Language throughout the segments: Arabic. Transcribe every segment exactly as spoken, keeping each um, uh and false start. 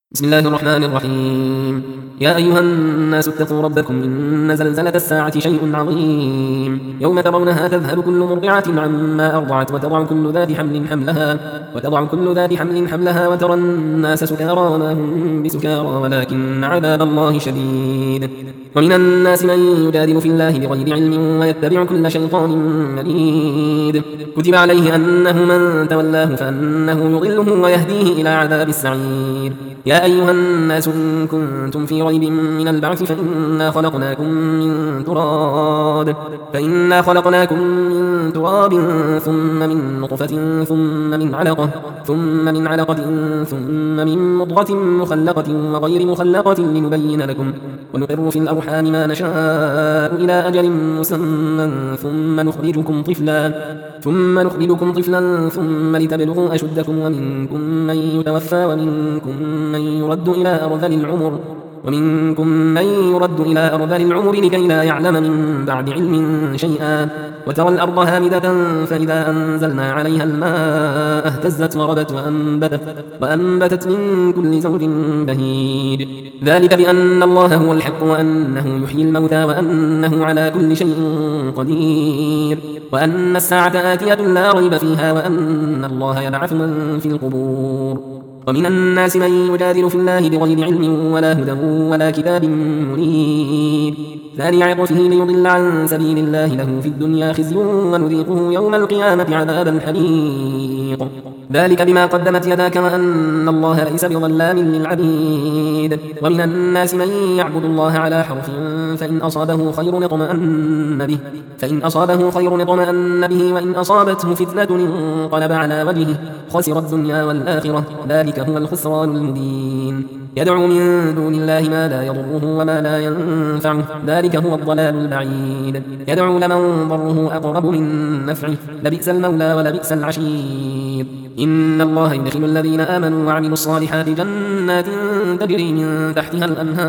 بسم الله الرحمن الرحيم. يا أيها الناس اتقوا ربكم إن زلزلة الساعة شيء عظيم، يوم ترونها تذهل كل مرضعة عما أرضعت وتضع كل ذات حمل حملها وتضع كل ذات حمل حملها وترى الناس سكارى وما هم بسكارى ولكن عذاب الله شديد. ومن الناس من يجادل في الله بغير علم ويتبع كل شيطان مريد. كتب عليه أنه من تولاه فأنه يضله ويهديه إلى عذاب السعير. يا أيها الناس إن كنتم في ريب من البعث فإنا خلقناكم من تراب فإنا خلقناكم من تراب ثم من نطفة ثم من علقة ثم من علقة ثم من مضغة مخلقة وغير مخلقة لنبين لكم ونقر في الأرحام ما نشاء إلى أجل مسمى ثم نخرجكم طفلا ثم نخرجكم طفلا ثم لتبلغوا أشدكم ومنكم من يتوفى ومنكم من يرد إلى أرذل العمر ومنكم من يرد إلى أرذل العمر لكي لا يعلم من بعد علم شيئا. وترى الأرض هامدة فإذا أنزلنا عليها الماء اهتزت وربت وأنبتت, وأنبتت من كل زوج بهيج. ذلك بأن الله هو الحق وأنه يحيي الموتى وأنه على كل شيء قدير وأن الساعة آتية لا ريب فيها وأن الله يبعث من في القبور. ومن الناس من يجادل في الله بغير علم ولا هدى ولا كتاب منير. ثاني عطفه ليضل عن سبيل الله له في الدنيا خزي ونذيقه يوم القيامة عذاب الحريق. ذلك بما قدمت يداك وأن الله ليس بظلام للعبيد. ومن الناس من يعبد الله على حرف فإن أصابه خير اطمأن به فإن أصابه خير اطمأن به وإن أصابته فتنة انقلب على وجهه خسر الدنيا والآخرة ذلك هو الخسران المبين. يدعو من دون الله ما لا يضره وما لا ينفعه ذلك هو الضلال البعيد. يدعو لمن ضره أقرب من نفعه لبئس المولى ولبئس العشير. إن الله يدخل الذين آمنوا وعملوا الصالحات جنات تجري من تحتها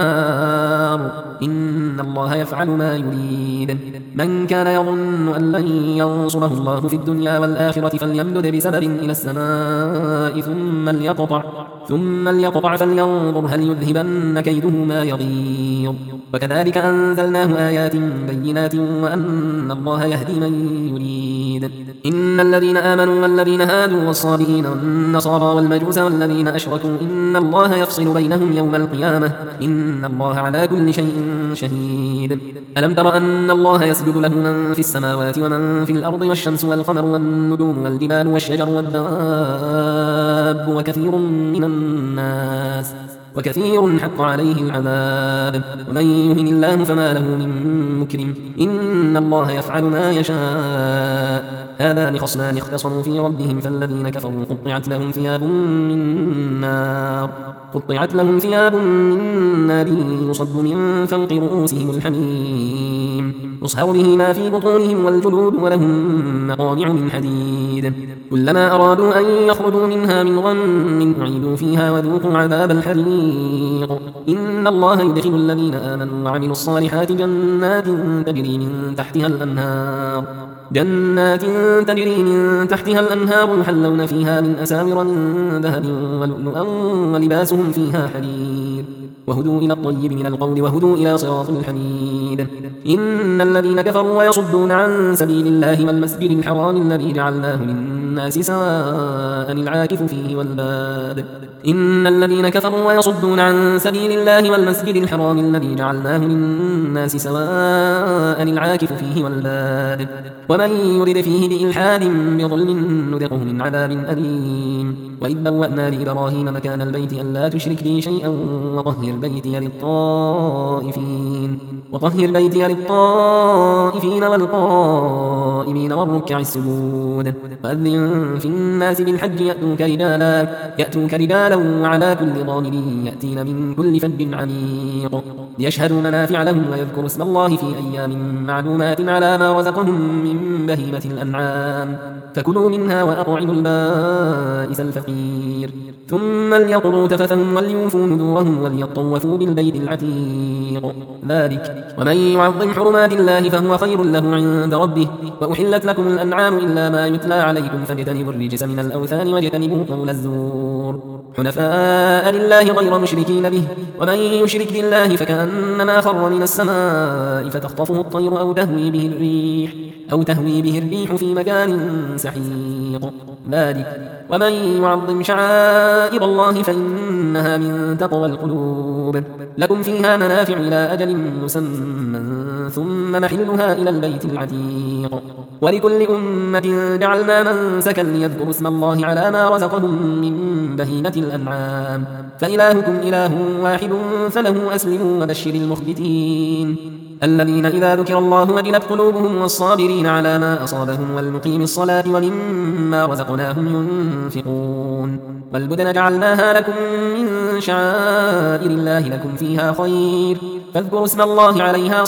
الأنهار إن الله يفعل ما يريد. من كان يظن أن لن ينصره الله في الدنيا والآخرة فليمدد بسبب إلى السماء ثم ليقطع ثم ليقطع فلينظر هل يذهبن كيده ما يغيظ. وكذلك أنزلناه آيات بينات وأن الله يهدي من يريد. إن الذين آمنوا والذين هادوا والصابئين والنصارى والمجوس والذين أشركوا إن الله يفصل بينهم يوم القيامة إن الله على كل شيء شهيد. ألم تر أن الله يسجد له من في السماوات ومن في الأرض والشمس والقمر والنجوم والجبال والشجر والدواب وكثير من الناس وكثير حق عليه العذاب ومن يهن الله فما له من مكرم إن الله يفعل ما يشاء. هذان خصمان اختصموا في ربهم فالذين كفروا قطعت لهم ثياب من نار قطعت لهم ثياب من نار يصب من فوق رؤوسهم الحميم يصهر به ما في بطونهم والجلود ولهم مقامع من حديد كلما أرادوا أن يخرجوا منها من غم أعيدوا فيها وذوقوا عذاب الحريق. إن الله يدخل الذين آمنوا وعملوا الصالحات جنات تجري من تحتها الأنهار جنات تجري من تحتها الأنهار يحلون فيها من أساور من ذهب ولؤلؤا ولباسهم فيها حرير وهدوا إلى الطيب من القول وهدوا إلى صراط الحميد. إن الذين كفروا ويصدون عن سبيل الله والمسجد الحرام الذي جعلناه للناس سواء العاكف فيه والباد إن الذين كفروا ويصدون عن سبيل الله والمسجد الحرام الذي جعلناه للناس سواء العاكف فيه والباد ومن يرد فيه بإلحاد بظلم نذقه من عذاب أليم. وإذ بوأنا لإبراهيم مكان البيت ألا تشرك بي شيئا وطهر بيتي للطائفين وطهر بيتي للطائفين والقائمين والركع السجود. وأذن في الناس بالحج يأتوك رجالا يأتوك رجالا وعلى كل ضامر يأتين من كل فج عميق ليشهدوا منافع لهم ويذكروا اسم الله في أيام معلومات على ما رزقهم من بهيمة الأنعام فكلوا منها وأطعموا البائس الفقير ثم ليقضوا تفثهم وليوفوا نذورهم وليطوفوا بالبيت العتيق. ذلك ومن يعظم حرمات الله فهو خير له عند ربه. وأحلت لكم الأنعام إلا ما يتلى عليكم فاجتنبوا الرجس من الأوثان واجتنبوا قول الزور حنفاء لله غير مشركين به. ومن يشرك بالله فكأنما خر من السماء فتخطفه الطير أو تهوي به الريح أو تهوي به الريح في مكان سحيق. ذلك ومن يعظم شعائر الله فإنها من تقوى القلوب. لكم فيها منافع إلى أجل مسمى ثم محلها إلى البيت العتيق. ولكل أمة جعلنا منسكا ليذكروا اسم الله على ما رزقهم من بهيمة الأنعام فإلهكم إله واحد فله أسلموا وبشر المخبتين الذين إذا ذكر الله وجلت قلوبهم والصابرين على ما أصابهم والمقيم الصلاة ومما رزقناهم ينفقون. والبدن جعلناها لكم من شعائر الله لكم فيها خير فاذكروا اسم الله عليها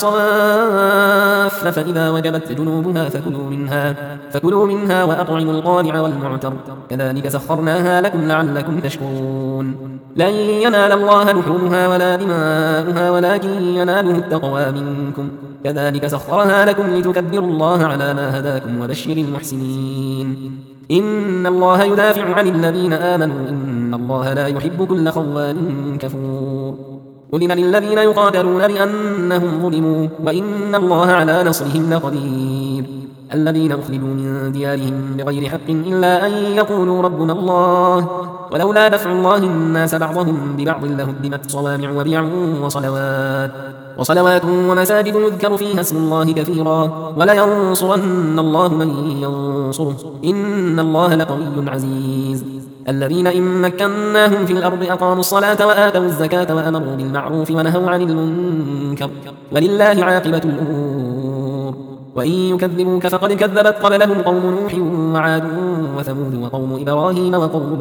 صواف فإذا وجبت جنوبها فكلوا منها, فكلوا منها وأطعموا القانع والمعتر كذلك سخرناها لكم لعلكم تشكرون. لن ينال الله لحومها ولا دماؤها ولكن يناله التقوى منكم كذلك سخرها لكم لتكبروا الله على ما هداكم وبشر المحسنين. إن الله يدافع عن الذين آمنوا إن الله لا يحب كل خوان كفور. أذن للذين يقاتلون بأنهم ظلموا وإن الله على نصرهم لقدير. الذين أخرجوا من ديارهم بغير حق إلا أن يقولوا ربنا الله ولولا دفع الله الناس بعضهم ببعض لهدمت صوامع وبيع وصلوات وصلوات ومساجد يذكر فيها اسم الله كثيرا ولينصرن الله من ينصره إن الله لقوي عزيز. الذين إن مكناهم في الأرض أقاموا الصلاة وآتوا الزكاة وأمروا بالمعروف ونهوا عن المنكر ولله عاقبة الأمور. وإن يكذبوك فقد كذبت قبلهم قوم نوح وعاد وثمود وقوم إبراهيم وقوم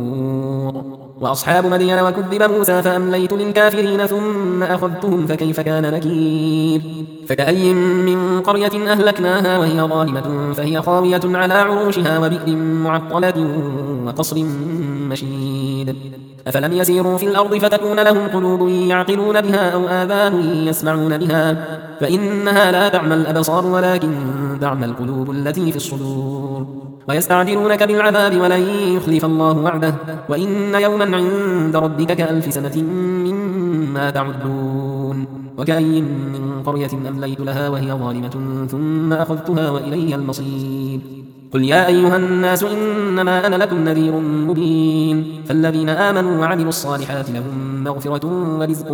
لوط وأصحاب مدين وكذب موسى فأمليت للكافرين ثم أخذتهم فكيف كان نكير. فكأي من قرية أهلكناها وهي ظالمة فهي خاوية على عروشها وبئر معطلة وقصر مشيد. أفلم يسيروا في الأرض فتكون لهم قلوب يعقلون بها أو آذان يسمعون بها فإنها لا تعمى الأبصار ولكن تعمى القلوب التي في الصدور. ويستعجلونك بالعذاب ولن يخلف الله وعده وإن يوما عند ربك كألف سنة مما تعدون. وكأي من قرية أمليت لها وهي ظالمة ثم أخذتها وإلي المصير. قل يا أيها الناس إنما أنا لكم نذير مبين فالذين آمنوا وعملوا الصالحات لهم مغفرة ورزق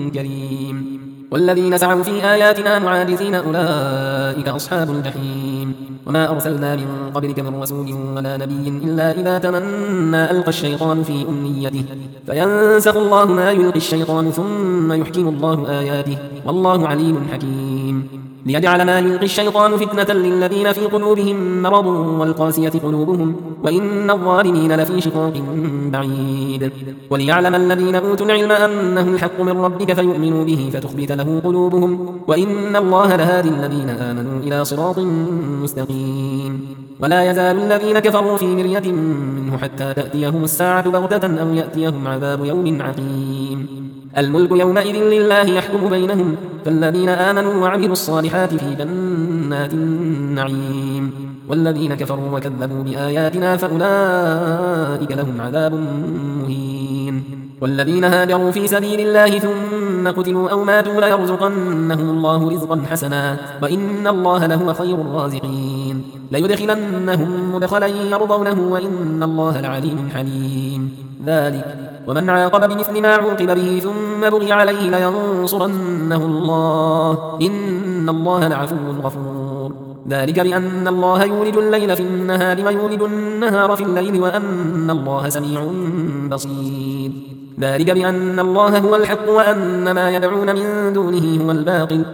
كريم. والذين سعوا في آياتنا معاجزين أولئك أصحاب الجحيم. وما أرسلنا من قبلك من رسول ولا نبي إلا إذا تمنى ألقى الشيطان في أمنيته فينسخ الله ما يلقي الشيطان ثم يحكم الله آياته والله عليم حكيم. ليجعل ما يلقي الشيطان فتنة للذين في قلوبهم مرض والقاسية قلوبهم وإن الظالمين لفي شقاق بعيد. وليعلم الذين أوتوا العلم أنه الحق من ربك فيؤمنوا به فتخبت له قلوبهم وإن الله لهادي الذين آمنوا إلى صراط مستقيم. ولا يزال الذين كفروا في مرية منه حتى تأتيهم الساعة بغتة أو يأتيهم عذاب يوم عقيم. الملك يومئذ لله يحكم بينهم فالذين آمنوا وعملوا الصالحات في جنات النعيم والذين كفروا وكذبوا بآياتنا فأولئك لهم عذاب مهين. والذين هاجروا في سبيل الله ثم قتلوا أو ماتوا ليرزقنهم الله رزقا حسنا وإن الله لهو خير الرازقين. ليدخلنهم مدخلا يرضونه وإن الله لعليم حليم. ذلك ومن عاقب بمثل ما عوقب به ثم بغي عليه لينصرنه الله إن الله لعفو غفور. ذلك بأن الله يولج الليل في النهار ويولج النهار في الليل وأن الله سميع بصير. ذلك بأن الله هو الحق وأن ما يدعون من دونه هو الباطل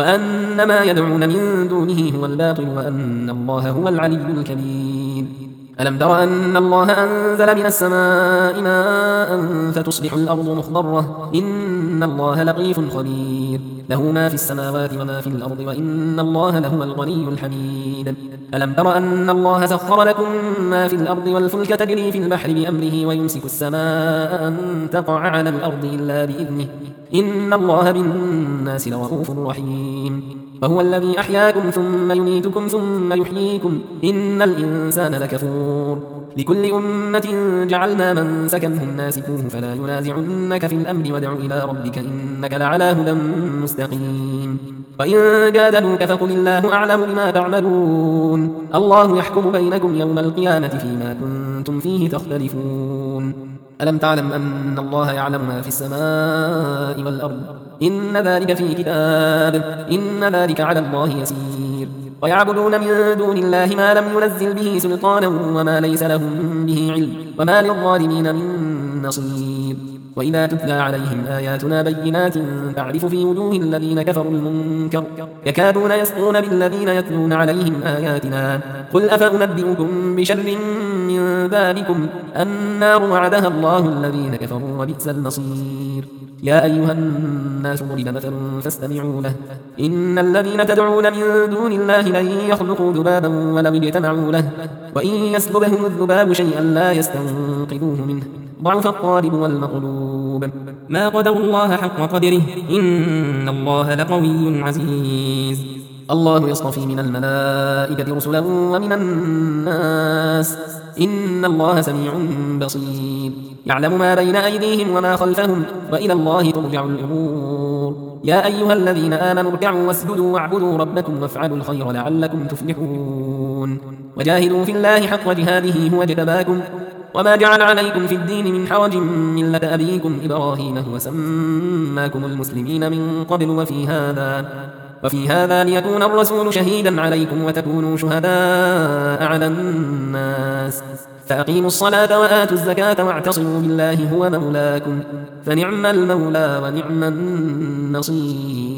وأن ما يدعون من دونه هو الباطل وأن الله هو العلي الكبير. ألم تر أن الله أنزل من السماء ماء فتصبح الأرض مخضرة إن الله لطيف خبير له ما في السماوات وما في الأرض وإن الله لهو الغني الحميد ألم تر أن الله سخر لكم ما في الأرض والفلك تجري في البحر بأمره ويمسك السماء أن تقع على الأرض إلا بإذنه إن الله بالناس لرؤوف رحيم وهو الذي أحياكم ثم يميتكم ثم يحييكم إن الإنسان لكفور لكل أمة جعلنا من سكنهم ناسكوه فلا ينازعنك في الأمر وادع إلى ربك إنك لعلى هدى مستقيم وإن جادلوك فقل الله أعلم بما تعملون الله يحكم بينكم يوم القيامة فيما كنتم فيه تختلفون ألم تعلم أن الله يعلم ما في السماء والأرض إن ذلك في كتاب إن ذلك على الله يسير ويعبدون من دون الله ما لم ينزل به سلطانا وما ليس لهم به علم وما للظالمين من نصير وإذا تتلى عليهم آياتنا بينات تعرف في وجوه الذين كفروا المنكر يكادون يسطون بالذين يتلون عليهم آياتنا قل أفأنبئكم بشر من ذلكم النار وعدها الله الذين كفروا وبئس المصير يا أيها الناس ضرب مثل فاستمعوا له إن الذين تدعون من دون الله لن يخلقوا ذبابا ولو اجتمعوا له وإن يسلبهم الذباب شيئا لا يستنقذوه منه ضعف الطالب والمطلوب ما قدروا الله حق قدره إن الله لقوي عزيز الله يصطفي من الملائكة رسلا ومن الناس إن الله سميع بصير يعلم ما بين أيديهم وما خلفهم وإلى الله ترجع الأمور يا أيها الذين آمنوا اركعوا واسجدوا واعبدوا ربكم وافعلوا الخير لعلكم تفلحون وجاهدوا في الله حق جهاده هو اجتباكم وما جعل عليكم في الدين من حرج ملة أبيكم إبراهيم هو سماكم المسلمين من قبل وفي هذا وفي هذا ليكون الرسول شهيدا عليكم وتكونوا شهداء على الناس فأقيموا الصلاة وآتوا الزكاة واعتصموا بالله هو مولاكم فنعم المولى ونعم النصير